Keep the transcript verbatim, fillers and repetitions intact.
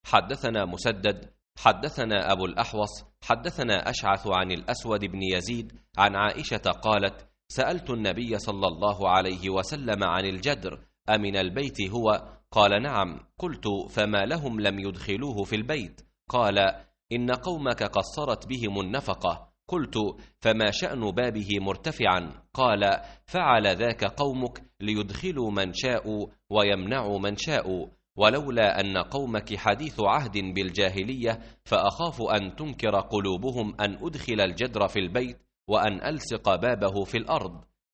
حدثنا مسدد حدثنا أبو الأحوص حدثنا أشعث عن الأسود بن يزيد عن عائشة قالت: سألت النبي صلى الله عليه وسلم عن الجدر أمن البيت هو؟ قال: نعم. قلت: فما لهم لم يدخلوه في البيت؟ قال: إن قومك قصرت بهم النفقة. قلت: فما شأن بابه مرتفعا؟ قال: فعل ذاك قومك ليدخلوا من شاءوا ويمنعوا من شاءوا، ولولا أن قومك حديث عهد بالجاهلية فأخاف أن تنكر قلوبهم أن أدخل الجدر في البيت وأن ألصق بابه في الأرض.